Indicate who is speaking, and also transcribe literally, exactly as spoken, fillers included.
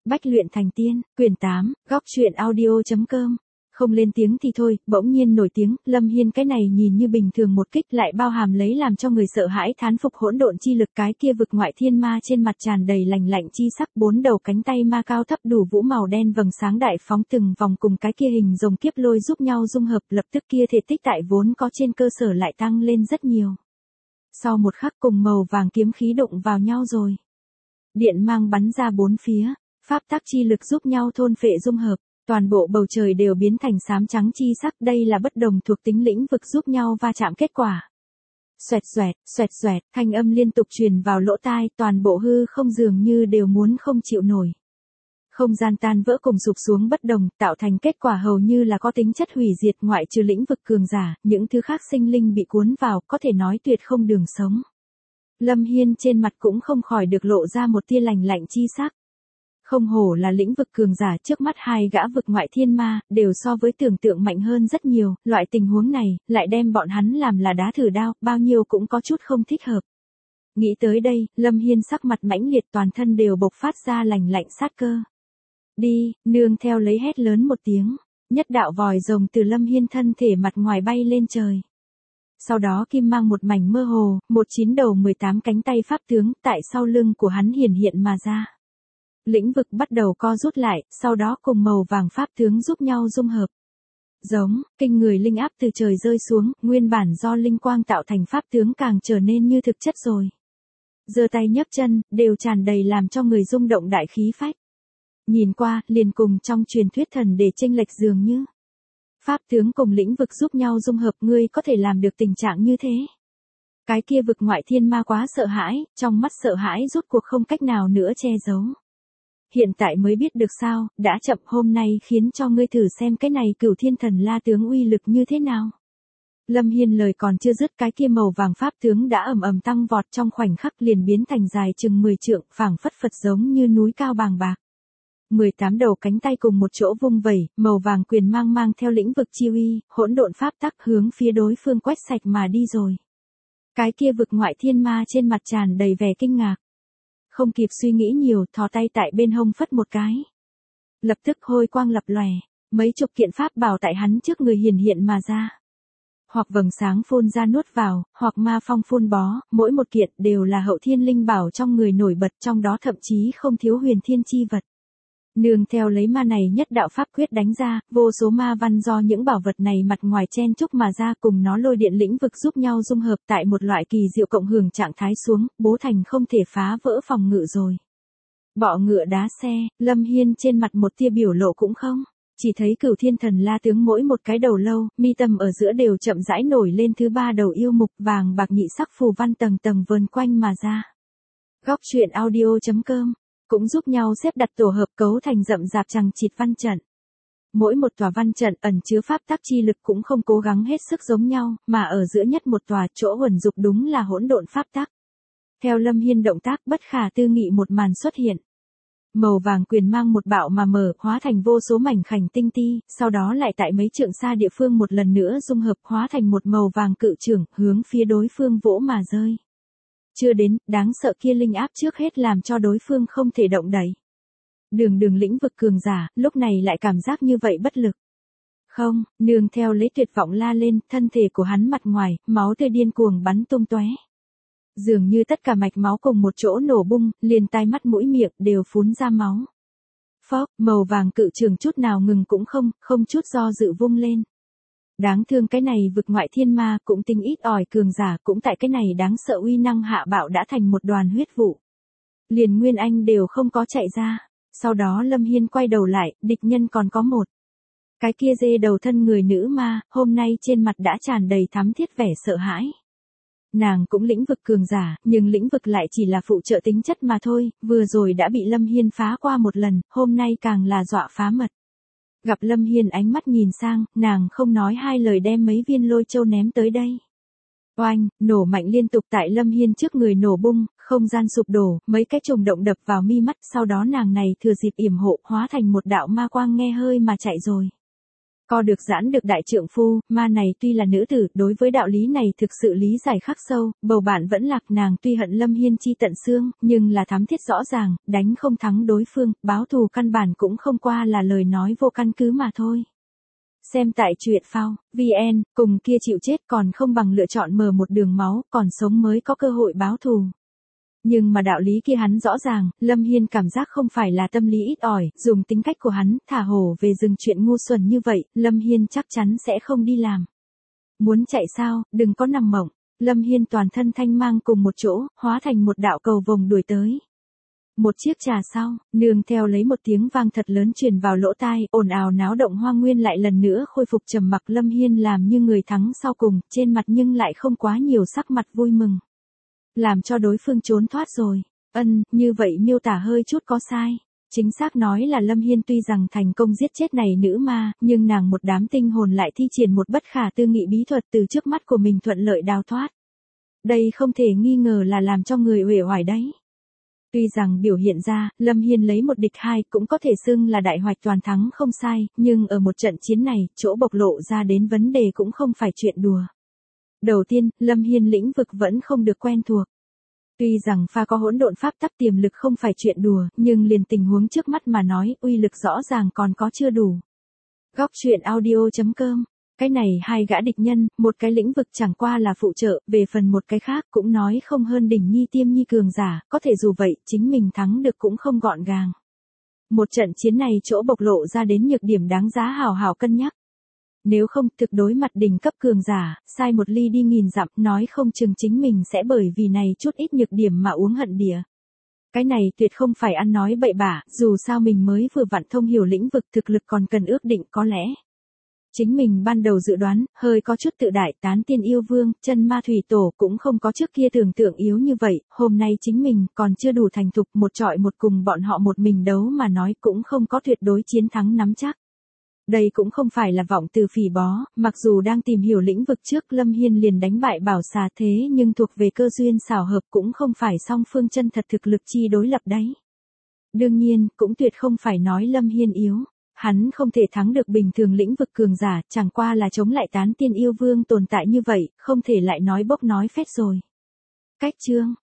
Speaker 1: Bách luyện thành tiên, quyển tám, góc truyện audio.com. Không lên tiếng thì thôi, bỗng nhiên nổi tiếng, Lâm Hiên cái này nhìn như bình thường một kích lại bao hàm lấy làm cho người sợ hãi thán phục hỗn độn chi lực, cái kia vực ngoại thiên ma trên mặt tràn đầy lành lạnh chi sắc, bốn đầu cánh tay ma cao thấp đủ vũ màu đen vầng sáng đại phóng từng vòng cùng cái kia hình rồng kiếp lôi giúp nhau dung hợp, lập tức kia thể tích tại vốn có trên cơ sở lại tăng lên rất nhiều. Sau một khắc cùng màu vàng kiếm khí đụng vào nhau rồi. Điện mang bắn ra bốn phía, pháp tắc chi lực giúp nhau thôn phệ dung hợp, toàn bộ bầu trời đều biến thành xám trắng chi sắc, đây là bất đồng thuộc tính lĩnh vực giúp nhau va chạm kết quả. Xoẹt xoẹt, xoẹt xoẹt, thanh âm liên tục truyền vào lỗ tai, toàn bộ hư không dường như đều muốn không chịu nổi. Không gian tan vỡ cùng sụp xuống bất đồng, tạo thành kết quả hầu như là có tính chất hủy diệt, ngoại trừ lĩnh vực cường giả, những thứ khác sinh linh bị cuốn vào, có thể nói tuyệt không đường sống. Lâm Hiên trên mặt cũng không khỏi được lộ ra một tia lành lạnh chi sắc. Không hổ là lĩnh vực cường giả, trước mắt hai gã vực ngoại thiên ma, đều so với tưởng tượng mạnh hơn rất nhiều, loại tình huống này, lại đem bọn hắn làm là đá thử đao, bao nhiêu cũng có chút không thích hợp. Nghĩ tới đây, Lâm Hiên sắc mặt mãnh liệt, toàn thân đều bộc phát ra lành lạnh sát cơ. Đi, nương theo lấy hét lớn một tiếng, nhất đạo vòi rồng từ Lâm Hiên thân thể mặt ngoài bay lên trời. Sau đó kim mang một mảnh mơ hồ, một chín đầu mười tám cánh tay pháp tướng tại sau lưng của hắn hiển hiện mà ra. Lĩnh vực bắt đầu co rút lại, sau đó cùng màu vàng pháp tướng giúp nhau dung hợp. Giống, kinh người linh áp từ trời rơi xuống, nguyên bản do linh quang tạo thành pháp tướng càng trở nên như thực chất rồi. Giơ tay nhấc chân, đều tràn đầy làm cho người rung động đại khí phách. Nhìn qua, liền cùng trong truyền thuyết thần để chênh lệch dường như. Pháp tướng cùng lĩnh vực giúp nhau dung hợp, ngươi có thể làm được tình trạng như thế. Cái kia vực ngoại thiên ma quá sợ hãi, trong mắt sợ hãi rốt cuộc không cách nào nữa che giấu. Hiện tại mới biết được sao, đã chậm, hôm nay khiến cho ngươi thử xem cái này cửu thiên thần la tướng uy lực như thế nào. Lâm Hiên lời còn chưa dứt, cái kia màu vàng pháp tướng đã ầm ầm tăng vọt, trong khoảnh khắc liền biến thành dài chừng mười trượng, phảng phất phật giống như núi cao bàng bạc. mười tám đầu cánh tay cùng một chỗ vung vẩy, màu vàng quyền mang mang theo lĩnh vực chi uy, hỗn độn pháp tắc hướng phía đối phương quét sạch mà đi rồi. Cái kia vực ngoại thiên ma trên mặt tràn đầy vẻ kinh ngạc. Không kịp suy nghĩ nhiều, thò tay tại bên hông phất một cái. Lập tức hôi quang lập lòe, mấy chục kiện pháp bảo tại hắn trước người hiển hiện mà ra. Hoặc vầng sáng phun ra nuốt vào, hoặc ma phong phun bó, mỗi một kiện đều là hậu thiên linh bảo trong người nổi bật, trong đó thậm chí không thiếu huyền thiên chi vật. Nương theo lấy ma này nhất đạo pháp quyết đánh ra, vô số ma văn do những bảo vật này mặt ngoài chen chúc mà ra, cùng nó lôi điện lĩnh vực giúp nhau dung hợp tại một loại kỳ diệu cộng hưởng trạng thái xuống, bố thành không thể phá vỡ phòng ngự rồi. Bọ ngựa đá xe, Lâm Hiên trên mặt một tia biểu lộ cũng không, chỉ thấy cửu thiên thần la tướng mỗi một cái đầu lâu, mi tâm ở giữa đều chậm rãi nổi lên thứ ba đầu yêu mục vàng bạc nhị sắc phù văn tầng tầng vờn quanh mà ra. Góc truyện audio.com cũng giúp nhau xếp đặt tổ hợp cấu thành rậm rạp chằng chịt văn trận. Mỗi một tòa văn trận ẩn chứa pháp tắc chi lực cũng không cố gắng hết sức giống nhau, mà ở giữa nhất một tòa chỗ huẩn dục đúng là hỗn độn pháp tắc. Theo Lâm Hiên động tác, bất khả tư nghị một màn xuất hiện. Màu vàng quyền mang một bạo mà mở, hóa thành vô số mảnh khảnh tinh ti, sau đó lại tại mấy trượng xa địa phương một lần nữa dung hợp, hóa thành một màu vàng cự trưởng, hướng phía đối phương vỗ mà rơi. Chưa đến, đáng sợ kia linh áp trước hết làm cho đối phương không thể động đậy. Đường đường lĩnh vực cường giả, lúc này lại cảm giác như vậy bất lực. Không, nương theo lấy tuyệt vọng la lên, thân thể của hắn mặt ngoài, máu tươi điên cuồng bắn tung tóe. Dường như tất cả mạch máu cùng một chỗ nổ bung, liền tai mắt mũi miệng đều phún ra máu. Phốc, màu vàng cự trường chút nào ngừng cũng không, không chút do dự vung lên. Đáng thương cái này vực ngoại thiên ma cũng tinh ít ỏi cường giả cũng tại cái này đáng sợ uy năng hạ bạo đã thành một đoàn huyết vụ. Liền Nguyên Anh đều không có chạy ra. Sau đó Lâm Hiên quay đầu lại, địch nhân còn có một. Cái kia dê đầu thân người nữ ma, hôm nay trên mặt đã tràn đầy thắm thiết vẻ sợ hãi. Nàng cũng lĩnh vực cường giả, nhưng lĩnh vực lại chỉ là phụ trợ tính chất mà thôi, vừa rồi đã bị Lâm Hiên phá qua một lần, hôm nay càng là dọa phá mật. Gặp Lâm Hiên ánh mắt nhìn sang, nàng không nói hai lời đem mấy viên lôi châu ném tới đây. Oanh, nổ mạnh liên tục tại Lâm Hiên trước người nổ bung, không gian sụp đổ, mấy cái trùng động đập vào mi mắt, sau đó nàng này thừa dịp yểm hộ, hóa thành một đạo ma quang nghe hơi mà chạy rồi. Co được giãn được đại trượng phu, ma này tuy là nữ tử, đối với đạo lý này thực sự lý giải khắc sâu, bầu bạn vẫn lạc nàng tuy hận Lâm Hiên chi tận xương, nhưng là thám thiết rõ ràng, đánh không thắng đối phương, báo thù căn bản cũng không qua là lời nói vô căn cứ mà thôi. Xem tại truyện phao, vn, cùng kia chịu chết còn không bằng lựa chọn mở một đường máu, còn sống mới có cơ hội báo thù. Nhưng mà đạo lý kia hắn rõ ràng, Lâm Hiên cảm giác không phải là tâm lý ít ỏi, dùng tính cách của hắn, thả hổ về rừng chuyện ngu xuẩn như vậy, Lâm Hiên chắc chắn sẽ không đi làm. Muốn chạy sao, đừng có nằm mộng. Lâm Hiên toàn thân thanh mang cùng một chỗ, hóa thành một đạo cầu vồng đuổi tới. Một chiếc trà sau, nương theo lấy một tiếng vang thật lớn truyền vào lỗ tai, ồn ào náo động hoa nguyên lại lần nữa khôi phục trầm mặc. Lâm Hiên làm như người thắng sau cùng, trên mặt nhưng lại không quá nhiều sắc mặt vui mừng. Làm cho đối phương trốn thoát rồi. Ân, như vậy miêu tả hơi chút có sai. Chính xác nói là Lâm Hiên tuy rằng thành công giết chết này nữ ma, nhưng nàng một đám tinh hồn lại thi triển một bất khả tư nghị bí thuật từ trước mắt của mình thuận lợi đào thoát. Đây không thể nghi ngờ là làm cho người uể oải đấy. Tuy rằng biểu hiện ra, Lâm Hiên lấy một địch hai cũng có thể xưng là đại hoạch toàn thắng không sai, nhưng ở một trận chiến này, chỗ bộc lộ ra đến vấn đề cũng không phải chuyện đùa. Đầu tiên, Lâm Hiên lĩnh vực vẫn không được quen thuộc. Tuy rằng pha có hỗn độn pháp tắc tiềm lực không phải chuyện đùa, nhưng liền tình huống trước mắt mà nói, uy lực rõ ràng còn có chưa đủ. Góc truyện audio chấm com. Cái này hai gã địch nhân, một cái lĩnh vực chẳng qua là phụ trợ, về phần một cái khác cũng nói không hơn đỉnh nhi tiêm nhi cường giả, có thể dù vậy, chính mình thắng được cũng không gọn gàng. Một trận chiến này chỗ bộc lộ ra đến nhược điểm đáng giá hào hào cân nhắc. Nếu không, thực đối mặt đỉnh cấp cường giả, sai một ly đi nghìn dặm, nói không chừng chính mình sẽ bởi vì này chút ít nhược điểm mà uống hận đìa. Cái này tuyệt không phải ăn nói bậy bạ, dù sao mình mới vừa vặn thông hiểu lĩnh vực thực lực còn cần ước định có lẽ. Chính mình ban đầu dự đoán, hơi có chút tự đại tán tiên yêu vương, chân ma thủy tổ cũng không có trước kia tưởng tượng yếu như vậy, hôm nay chính mình còn chưa đủ thành thục một trọi một cùng bọn họ một mình đấu mà nói cũng không có tuyệt đối chiến thắng nắm chắc. Đây cũng không phải là vọng từ phỉ bó, mặc dù đang tìm hiểu lĩnh vực trước Lâm Hiên liền đánh bại bảo xà thế nhưng thuộc về cơ duyên xảo hợp cũng không phải song phương chân thật thực lực chi đối lập đấy. Đương nhiên, cũng tuyệt không phải nói Lâm Hiên yếu. Hắn không thể thắng được bình thường lĩnh vực cường giả, chẳng qua là chống lại tán tiên yêu vương tồn tại như vậy, không thể lại nói bốc nói phét rồi. Cách chương